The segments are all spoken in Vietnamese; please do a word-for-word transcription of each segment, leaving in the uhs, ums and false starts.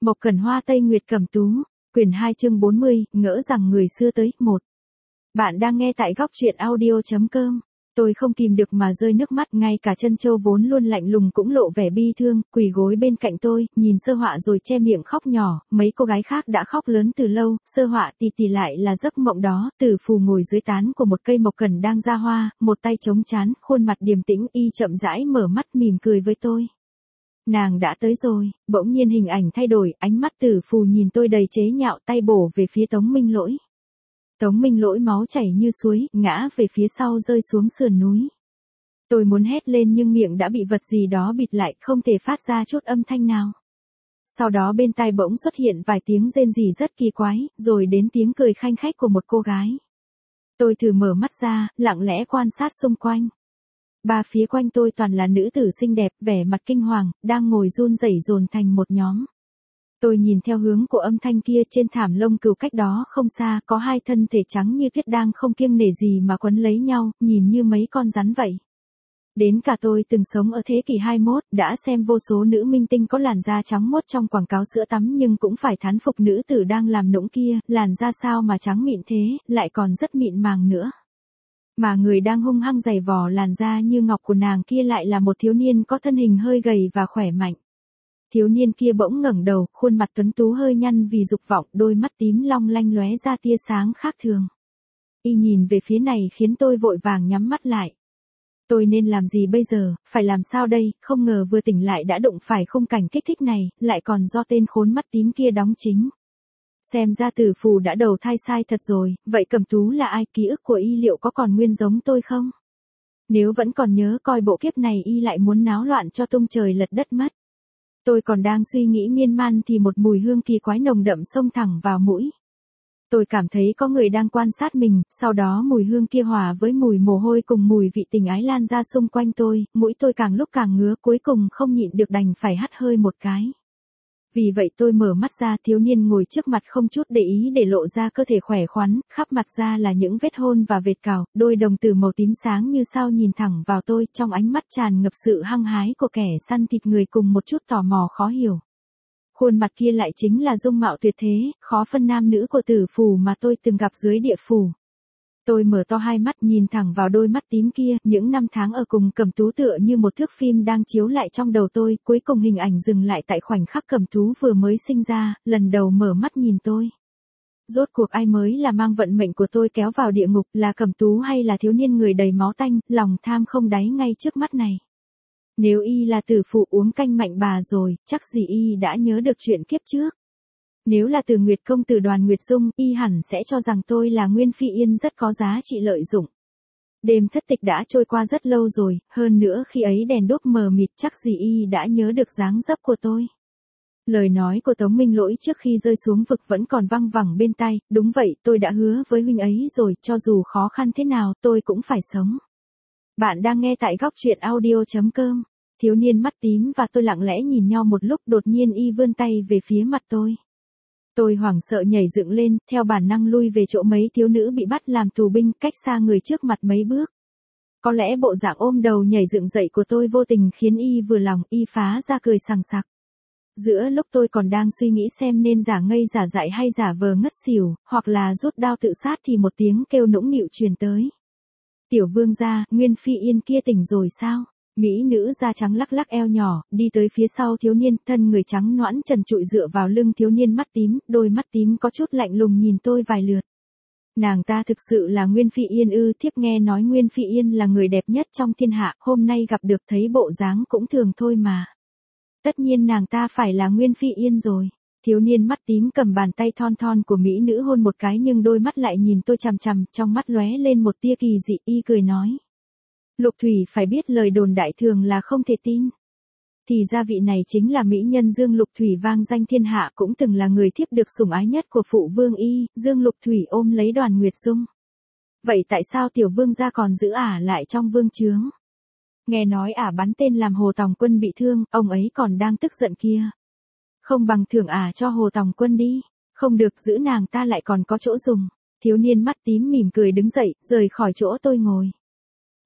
Mộc Cẩn Hoa Tây Nguyệt Cẩm Tú, quyển hai chương bốn mươi, ngỡ rằng người xưa tới, một. Bạn đang nghe tại góc truyện audio.com. Tôi không kìm được mà rơi nước mắt, ngay cả Trân Châu vốn luôn lạnh lùng cũng lộ vẻ bi thương, quỳ gối bên cạnh tôi, nhìn Sơ Họa rồi che miệng khóc nhỏ. Mấy cô gái khác đã khóc lớn từ lâu, Sơ Họa tì tì lại là giấc mộng đó. Tử Phù ngồi dưới tán của một cây mộc cẩn đang ra hoa, một tay chống trán, khuôn mặt điềm tĩnh, y chậm rãi mở mắt mỉm cười với tôi. Nàng đã tới rồi. Bỗng nhiên hình ảnh thay đổi, ánh mắt Tử Phù nhìn tôi đầy chế nhạo, tay bổ về phía Tống Minh Lỗi. Tống Minh Lỗi máu chảy như suối, ngã về phía sau rơi xuống sườn núi. Tôi muốn hét lên nhưng miệng đã bị vật gì đó bịt lại, không thể phát ra chút âm thanh nào. Sau đó bên tai bỗng xuất hiện vài tiếng rên rỉ rất kỳ quái, rồi đến tiếng cười khanh khách của một cô gái. Tôi thử mở mắt ra, lặng lẽ quan sát xung quanh. Ba phía quanh tôi toàn là nữ tử xinh đẹp, vẻ mặt kinh hoàng, đang ngồi run rẩy dồn thành một nhóm. Tôi nhìn theo hướng của âm thanh kia, trên thảm lông cừu cách đó không xa, có hai thân thể trắng như tuyết đang không kiêng nể gì mà quấn lấy nhau, nhìn như mấy con rắn vậy. Đến cả tôi từng sống ở thế kỷ hai mươi mốt, đã xem vô số nữ minh tinh có làn da trắng muốt trong quảng cáo sữa tắm nhưng cũng phải thán phục nữ tử đang làm nũng kia, làn da sao mà trắng mịn thế, lại còn rất mịn màng nữa. Mà người đang hung hăng giày vò làn da như ngọc của nàng kia lại là một thiếu niên có thân hình hơi gầy và khỏe mạnh. Thiếu niên kia bỗng ngẩng đầu, khuôn mặt tuấn tú hơi nhăn vì dục vọng, đôi mắt tím long lanh lóe ra tia sáng khác thường. Y nhìn về phía này khiến tôi vội vàng nhắm mắt lại. Tôi nên làm gì bây giờ, phải làm sao đây, không ngờ vừa tỉnh lại đã đụng phải khung cảnh kích thích này, lại còn do tên khốn mắt tím kia đóng chính. Xem ra Tử Phù đã đầu thai sai thật rồi, vậy Cẩm Tú là ai, ký ức của y liệu có còn nguyên giống tôi không? Nếu vẫn còn nhớ coi bộ kiếp này y lại muốn náo loạn cho tung trời lật đất mất. Tôi còn đang suy nghĩ miên man thì một mùi hương kỳ quái nồng đậm xông thẳng vào mũi. Tôi cảm thấy có người đang quan sát mình, sau đó mùi hương kia hòa với mùi mồ hôi cùng mùi vị tình ái lan ra xung quanh tôi, mũi tôi càng lúc càng ngứa, cuối cùng không nhịn được đành phải hắt hơi một cái. Vì vậy tôi mở mắt ra, thiếu niên ngồi trước mặt không chút để ý để lộ ra cơ thể khỏe khoắn, khắp mặt ra là những vết hôn và vệt cào, đôi đồng tử màu tím sáng như sao nhìn thẳng vào tôi, trong ánh mắt tràn ngập sự hăng hái của kẻ săn thịt người cùng một chút tò mò khó hiểu. Khuôn mặt kia lại chính là dung mạo tuyệt thế, khó phân nam nữ của Tử Phù mà tôi từng gặp dưới địa phủ. Tôi mở to hai mắt nhìn thẳng vào đôi mắt tím kia, những năm tháng ở cùng Cẩm Tú tựa như một thước phim đang chiếu lại trong đầu tôi, cuối cùng hình ảnh dừng lại tại khoảnh khắc Cẩm Tú vừa mới sinh ra, lần đầu mở mắt nhìn tôi. Rốt cuộc ai mới là mang vận mệnh của tôi kéo vào địa ngục, là Cẩm Tú hay là thiếu niên người đầy máu tanh, lòng tham không đáy ngay trước mắt này. Nếu y là Tử Phù uống canh mạnh bà rồi, chắc gì y đã nhớ được chuyện kiếp trước. Nếu là Từ Nguyệt công tử Đoàn Nguyệt Dung, y hẳn sẽ cho rằng tôi là Nguyên Phi Yên rất có giá trị lợi dụng. Đêm thất tịch đã trôi qua rất lâu rồi, hơn nữa khi ấy đèn đuốc mờ mịt, chắc gì y đã nhớ được dáng dấp của tôi. Lời nói của Tống Minh Lỗi trước khi rơi xuống vực vẫn còn văng vẳng bên tai, đúng vậy, tôi đã hứa với huynh ấy rồi, cho dù khó khăn thế nào tôi cũng phải sống. Bạn đang nghe tại góc truyện audio.com. Thiếu niên mắt tím và tôi lặng lẽ nhìn nhau một lúc, đột nhiên y vươn tay về phía mặt tôi. Tôi hoảng sợ nhảy dựng lên, theo bản năng lui về chỗ mấy thiếu nữ bị bắt làm tù binh, cách xa người trước mặt mấy bước. Có lẽ bộ dạng ôm đầu nhảy dựng dậy của tôi vô tình khiến y vừa lòng, y phá ra cười sằng sặc. Giữa lúc tôi còn đang suy nghĩ xem nên giả ngây giả dại hay giả vờ ngất xỉu, hoặc là rút đao tự sát thì một tiếng kêu nũng nịu truyền tới. Tiểu vương gia, Nguyên Phi Yên kia tỉnh rồi sao? Mỹ nữ da trắng lắc lắc eo nhỏ, đi tới phía sau thiếu niên, thân người trắng nõn trần trụi dựa vào lưng thiếu niên mắt tím, đôi mắt tím có chút lạnh lùng nhìn tôi vài lượt. Nàng ta thực sự là Nguyên Phi Yên ư? Thiếp nghe nói Nguyên Phi Yên là người đẹp nhất trong thiên hạ, hôm nay gặp được thấy bộ dáng cũng thường thôi mà. Tất nhiên nàng ta phải là Nguyên Phi Yên rồi. Thiếu niên mắt tím cầm bàn tay thon thon của mỹ nữ hôn một cái nhưng đôi mắt lại nhìn tôi chằm chằm, trong mắt lóe lên một tia kỳ dị, y cười nói. Lục Thủy phải biết lời đồn đại thường là không thể tin. Thì ra vị này chính là mỹ nhân Dương Lục Thủy vang danh thiên hạ, cũng từng là người thiếp được sủng ái nhất của phụ vương y, Dương Lục Thủy ôm lấy Đoàn Nguyệt Dung. Vậy tại sao tiểu vương gia còn giữ ả lại trong vương trướng? Nghe nói ả bắn tên làm Hồ Tòng Quân bị thương, ông ấy còn đang tức giận kia. Không bằng thưởng ả cho Hồ Tòng Quân đi, không được, giữ nàng ta lại còn có chỗ dùng. Thiếu niên mắt tím mỉm cười đứng dậy, rời khỏi chỗ tôi ngồi.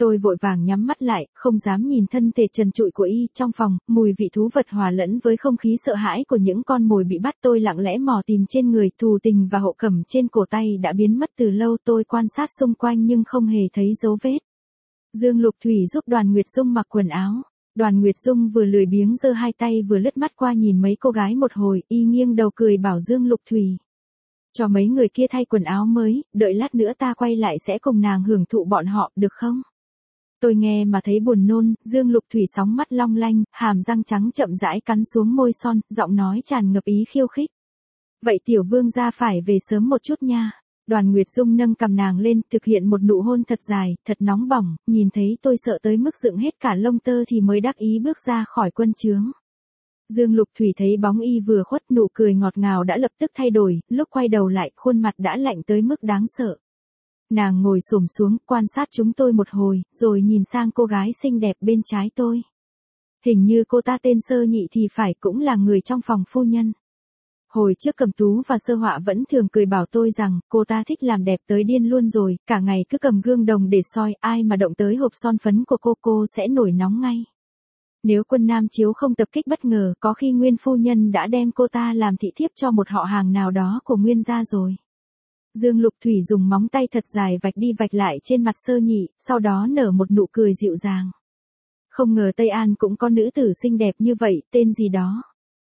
Tôi vội vàng nhắm mắt lại, không dám nhìn thân thể trần trụi của y. Trong phòng, mùi vị thú vật hòa lẫn với không khí sợ hãi của những con mồi bị bắt. Tôi lặng lẽ mò tìm trên người, thù tình và hộ cẩm trên cổ tay đã biến mất từ lâu. Tôi quan sát xung quanh nhưng không hề thấy dấu vết. Dương Lục Thủy giúp Đoàn Nguyệt Dung mặc quần áo. Đoàn Nguyệt Dung vừa lười biếng giơ hai tay vừa lướt mắt qua nhìn mấy cô gái một hồi, y nghiêng đầu cười bảo Dương Lục Thủy. Cho mấy người kia thay quần áo mới, đợi lát nữa ta quay lại sẽ cùng nàng hưởng thụ bọn họ, được không? Tôi nghe mà thấy buồn nôn, Dương Lục Thủy sóng mắt long lanh, hàm răng trắng chậm rãi cắn xuống môi son, giọng nói tràn ngập ý khiêu khích. Vậy tiểu vương gia phải về sớm một chút nha. Đoàn Nguyệt Dung nâng cằm nàng lên, thực hiện một nụ hôn thật dài, thật nóng bỏng, nhìn thấy tôi sợ tới mức dựng hết cả lông tơ thì mới đắc ý bước ra khỏi quân trướng. Dương Lục Thủy thấy bóng y vừa khuất, nụ cười ngọt ngào đã lập tức thay đổi, lúc quay đầu lại, khuôn mặt đã lạnh tới mức đáng sợ. Nàng ngồi xổm xuống, quan sát chúng tôi một hồi, rồi nhìn sang cô gái xinh đẹp bên trái tôi. Hình như cô ta tên Sơ Nhị thì phải, cũng là người trong phòng phu nhân. Hồi trước Cẩm Tú và Sơ Họa vẫn thường cười bảo tôi rằng, cô ta thích làm đẹp tới điên luôn rồi, cả ngày cứ cầm gương đồng để soi, ai mà động tới hộp son phấn của cô cô sẽ nổi nóng ngay. Nếu quân Nam Chiếu không tập kích bất ngờ, có khi Nguyên phu nhân đã đem cô ta làm thị thiếp cho một họ hàng nào đó của Nguyên gia rồi. Dương Lục Thủy dùng móng tay thật dài vạch đi vạch lại trên mặt Sơ Nhị, sau đó nở một nụ cười dịu dàng. Không ngờ Tây An cũng có nữ tử xinh đẹp như vậy, tên gì đó.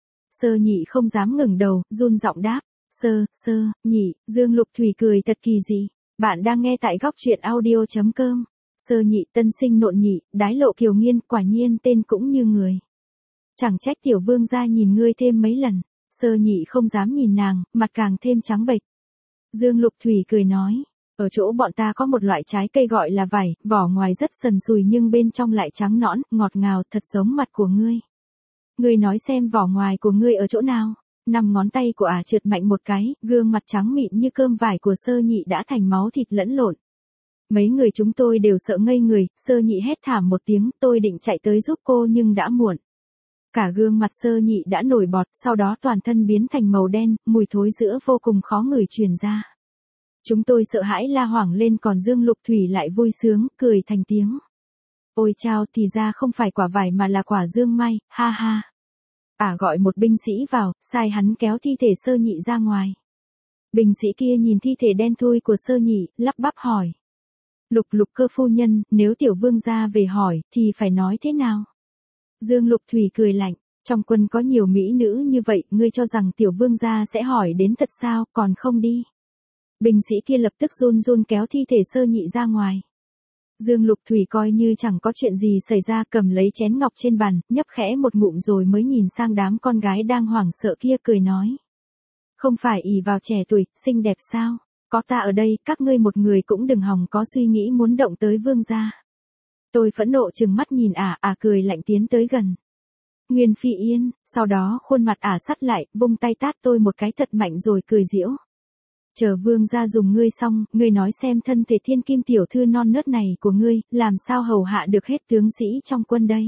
Sơ Nhị không dám ngẩng đầu, run giọng đáp, Sơ, Sơ, Nhị. Dương Lục Thủy cười thật kỳ dị. Bạn đang nghe tại góc truyện audio chấm com. Sơ Nhị tân sinh nộn nhị, đái lộ kiều nghiên, quả nhiên tên cũng như người. Chẳng trách tiểu vương gia nhìn ngươi thêm mấy lần. Sơ Nhị không dám nhìn nàng, mặt càng thêm trắng bệch. Dương Lục Thủy cười nói, ở chỗ bọn ta có một loại trái cây gọi là vải, vỏ ngoài rất sần sùi nhưng bên trong lại trắng nõn, ngọt ngào, thật giống mặt của ngươi. Ngươi nói xem vỏ ngoài của ngươi ở chỗ nào? Năm ngón tay của ả trượt mạnh một cái, gương mặt trắng mịn như cơm vải của Sơ Nhị đã thành máu thịt lẫn lộn. Mấy người chúng tôi đều sợ ngây người, Sơ Nhị hét thảm một tiếng, tôi định chạy tới giúp cô nhưng đã muộn. Cả gương mặt Sơ Nhị đã nổi bọt, sau đó toàn thân biến thành màu đen, mùi thối rữa vô cùng khó ngửi truyền ra. Chúng tôi sợ hãi la hoảng lên, còn Dương Lục Thủy lại vui sướng, cười thành tiếng. Ôi chao, thì ra không phải quả vải mà là quả dương mai, ha ha. Ả gọi một binh sĩ vào, sai hắn kéo thi thể Sơ Nhị ra ngoài. Binh sĩ kia nhìn thi thể đen thui của Sơ Nhị, lắp bắp hỏi. Lục Lục cơ phu nhân, nếu tiểu vương gia về hỏi, thì phải nói thế nào? Dương Lục Thủy cười lạnh, trong quân có nhiều mỹ nữ như vậy, ngươi cho rằng tiểu vương gia sẽ hỏi đến thật sao, còn không đi. Binh sĩ kia lập tức run run kéo thi thể Sơ Nhị ra ngoài. Dương Lục Thủy coi như chẳng có chuyện gì xảy ra, cầm lấy chén ngọc trên bàn, nhấp khẽ một ngụm rồi mới nhìn sang đám con gái đang hoảng sợ kia cười nói. Không phải ỷ vào trẻ tuổi, xinh đẹp sao? Có ta ở đây, các ngươi một người cũng đừng hòng có suy nghĩ muốn động tới vương gia. Tôi phẫn nộ trừng mắt nhìn ả, ả cười lạnh tiến tới gần. Nguyên Phi Yên, sau đó khuôn mặt ả sắt lại, vung tay tát tôi một cái thật mạnh rồi cười giễu. Chờ vương gia dùng ngươi xong, ngươi nói xem thân thể thiên kim tiểu thư non nớt này của ngươi, làm sao hầu hạ được hết tướng sĩ trong quân đây.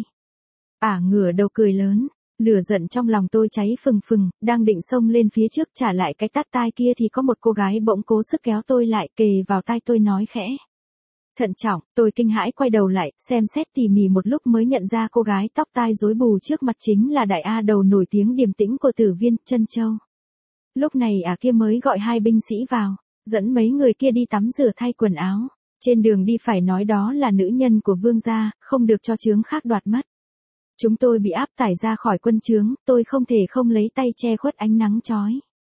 Ả ngửa đầu cười lớn, lửa giận trong lòng tôi cháy phừng phừng, đang định xông lên phía trước trả lại cái tát tai kia thì có một cô gái bỗng cố sức kéo tôi lại, kề vào tai tôi nói khẽ. Thận trọng, tôi kinh hãi quay đầu lại, xem xét tỉ mỉ một lúc mới nhận ra cô gái tóc tai rối bù trước mặt chính là đại A đầu nổi tiếng điềm tĩnh của Tử Viên, Trân Châu. Lúc này ả kia mới gọi hai binh sĩ vào, dẫn mấy người kia đi tắm rửa thay quần áo. Trên đường đi phải nói đó là nữ nhân của vương gia, không được cho chướng khác đoạt mất. Chúng tôi bị áp tải ra khỏi quân trướng, tôi không thể không lấy tay che khuất ánh nắng chói.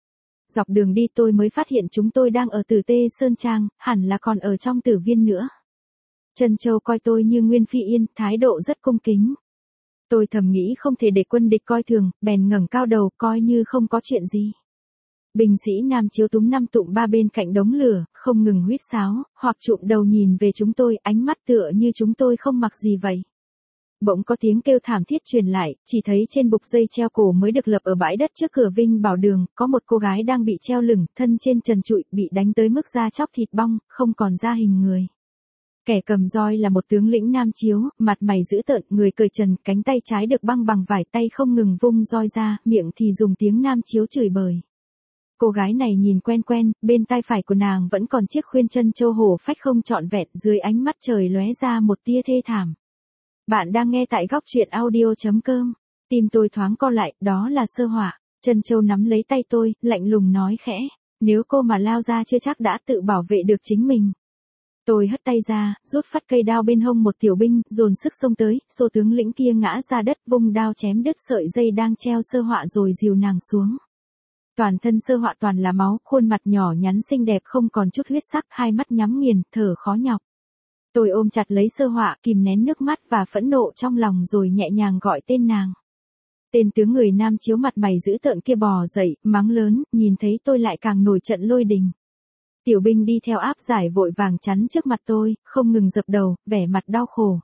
Dọc đường đi tôi mới phát hiện chúng tôi đang ở Tử Tê Sơn Trang, hẳn là còn ở trong Tử Viên nữa. Trân Châu coi tôi như Nguyên Phi Yên, thái độ rất cung kính. Tôi thầm nghĩ không thể để quân địch coi thường, bèn ngẩng cao đầu coi như không có chuyện gì. Binh sĩ Nam Chiếu túm năm tụm ba bên cạnh đống lửa, không ngừng huýt sáo, hoặc trụm đầu nhìn về chúng tôi, ánh mắt tựa như chúng tôi không mặc gì vậy. Bỗng có tiếng kêu thảm thiết truyền lại, chỉ thấy trên bục dây treo cổ mới được lập ở bãi đất trước cửa Vinh Bảo Đường, có một cô gái đang bị treo lửng, thân trên trần trụi, bị đánh tới mức da chóc thịt bong, không còn da hình người. Kẻ cầm roi là một tướng lĩnh Nam Chiếu, mặt mày dữ tợn, người cởi trần, cánh tay trái được băng bằng vải, tay không ngừng vung roi ra, miệng thì dùng tiếng Nam Chiếu chửi bới. Cô gái này nhìn quen quen, bên tai phải của nàng vẫn còn chiếc khuyên chân châu hổ phách không trọn vẹn, dưới ánh mắt trời lóe ra một tia thê thảm. Bạn đang nghe tại góc truyện audio.com. Tim tôi thoáng co lại, đó là Sơ Họa. Trân Châu nắm lấy tay tôi, lạnh lùng nói khẽ, nếu cô mà lao ra chưa chắc đã tự bảo vệ được chính mình. Tôi hất tay ra, rút phát cây đao bên hông một tiểu binh, dồn sức xông tới, xô tướng lĩnh kia ngã ra đất, vung đao chém đứt sợi dây đang treo Sơ Họa rồi dìu nàng xuống. Toàn thân Sơ Họa toàn là máu, khuôn mặt nhỏ nhắn xinh đẹp không còn chút huyết sắc, hai mắt nhắm nghiền, thở khó nhọc. Tôi ôm chặt lấy Sơ Họa, kìm nén nước mắt và phẫn nộ trong lòng rồi nhẹ nhàng gọi tên nàng. Tên tướng người nam chiếu mặt mày dữ tợn kia bò dậy, mắng lớn, nhìn thấy tôi lại càng nổi trận lôi đình. Tiểu binh đi theo áp giải vội vàng chắn trước mặt tôi, không ngừng dập đầu, vẻ mặt đau khổ.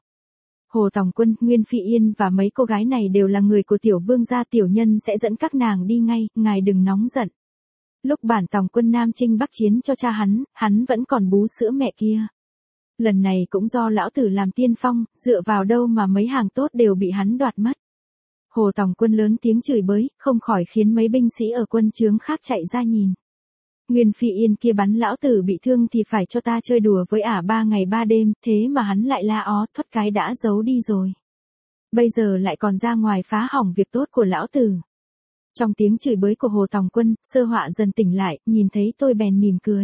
Hồ Tòng Quân, Nguyên Phi Yên và mấy cô gái này đều là người của tiểu vương gia, tiểu nhân sẽ dẫn các nàng đi ngay, ngài đừng nóng giận. Lúc bản Tòng Quân Nam chinh bắc chiến cho cha hắn, hắn vẫn còn bú sữa mẹ kia. Lần này cũng do lão tử làm tiên phong, dựa vào đâu mà mấy hàng tốt đều bị hắn đoạt mất. Hồ Tòng Quân lớn tiếng chửi bới, không khỏi khiến mấy binh sĩ ở quân trướng khác chạy ra nhìn. Nguyên Phi Yên kia bắn lão tử bị thương thì phải cho ta chơi đùa với ả ba ngày ba đêm, thế mà hắn lại la ó thoát cái đã giấu đi rồi. Bây giờ lại còn ra ngoài phá hỏng việc tốt của lão tử. Trong tiếng chửi bới của Hồ Tòng Quân, Sơ Họa dần tỉnh lại, nhìn thấy tôi bèn mỉm cười.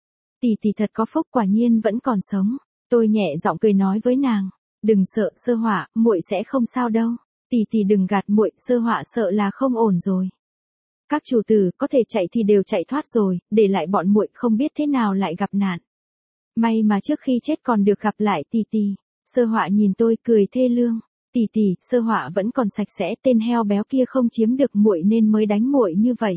Tỷ tỷ thật có phúc, quả nhiên vẫn còn sống. Tôi nhẹ giọng cười nói với nàng, đừng sợ Sơ Họa, muội sẽ không sao đâu. Tỷ tỷ đừng gạt muội, Sơ Họa sợ là không ổn rồi. Các chủ tử có thể chạy thì đều chạy thoát rồi, để lại bọn muội không biết thế nào lại gặp nạn. May mà trước khi chết còn được gặp lại tỷ tỷ. Sơ Họa nhìn tôi cười thê lương. Tỷ tỷ, Sơ Họa vẫn còn sạch sẽ, tên heo béo kia không chiếm được muội nên mới đánh muội như vậy.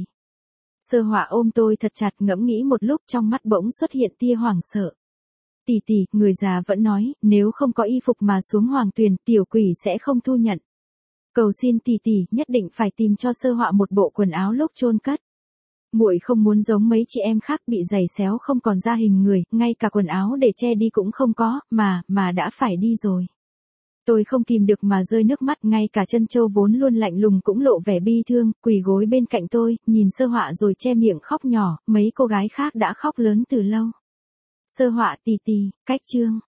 Sơ Họa ôm tôi thật chặt, ngẫm nghĩ một lúc, trong mắt bỗng xuất hiện tia hoảng sợ. Tỷ tỷ, người già vẫn nói, nếu không có y phục mà xuống hoàng tuyền, tiểu quỷ sẽ không thu nhận. Cầu xin tỷ tỷ, nhất định phải tìm cho Sơ Họa một bộ quần áo lúc chôn cất. Muội không muốn giống mấy chị em khác bị giày xéo không còn ra hình người, ngay cả quần áo để che đi cũng không có, mà, mà đã phải đi rồi. Tôi không kìm được mà rơi nước mắt, ngay cả Trân Châu vốn luôn lạnh lùng cũng lộ vẻ bi thương, quỳ gối bên cạnh tôi, nhìn Sơ Họa rồi che miệng khóc nhỏ, mấy cô gái khác đã khóc lớn từ lâu. Sơ Họa tỷ tỷ, cách chương.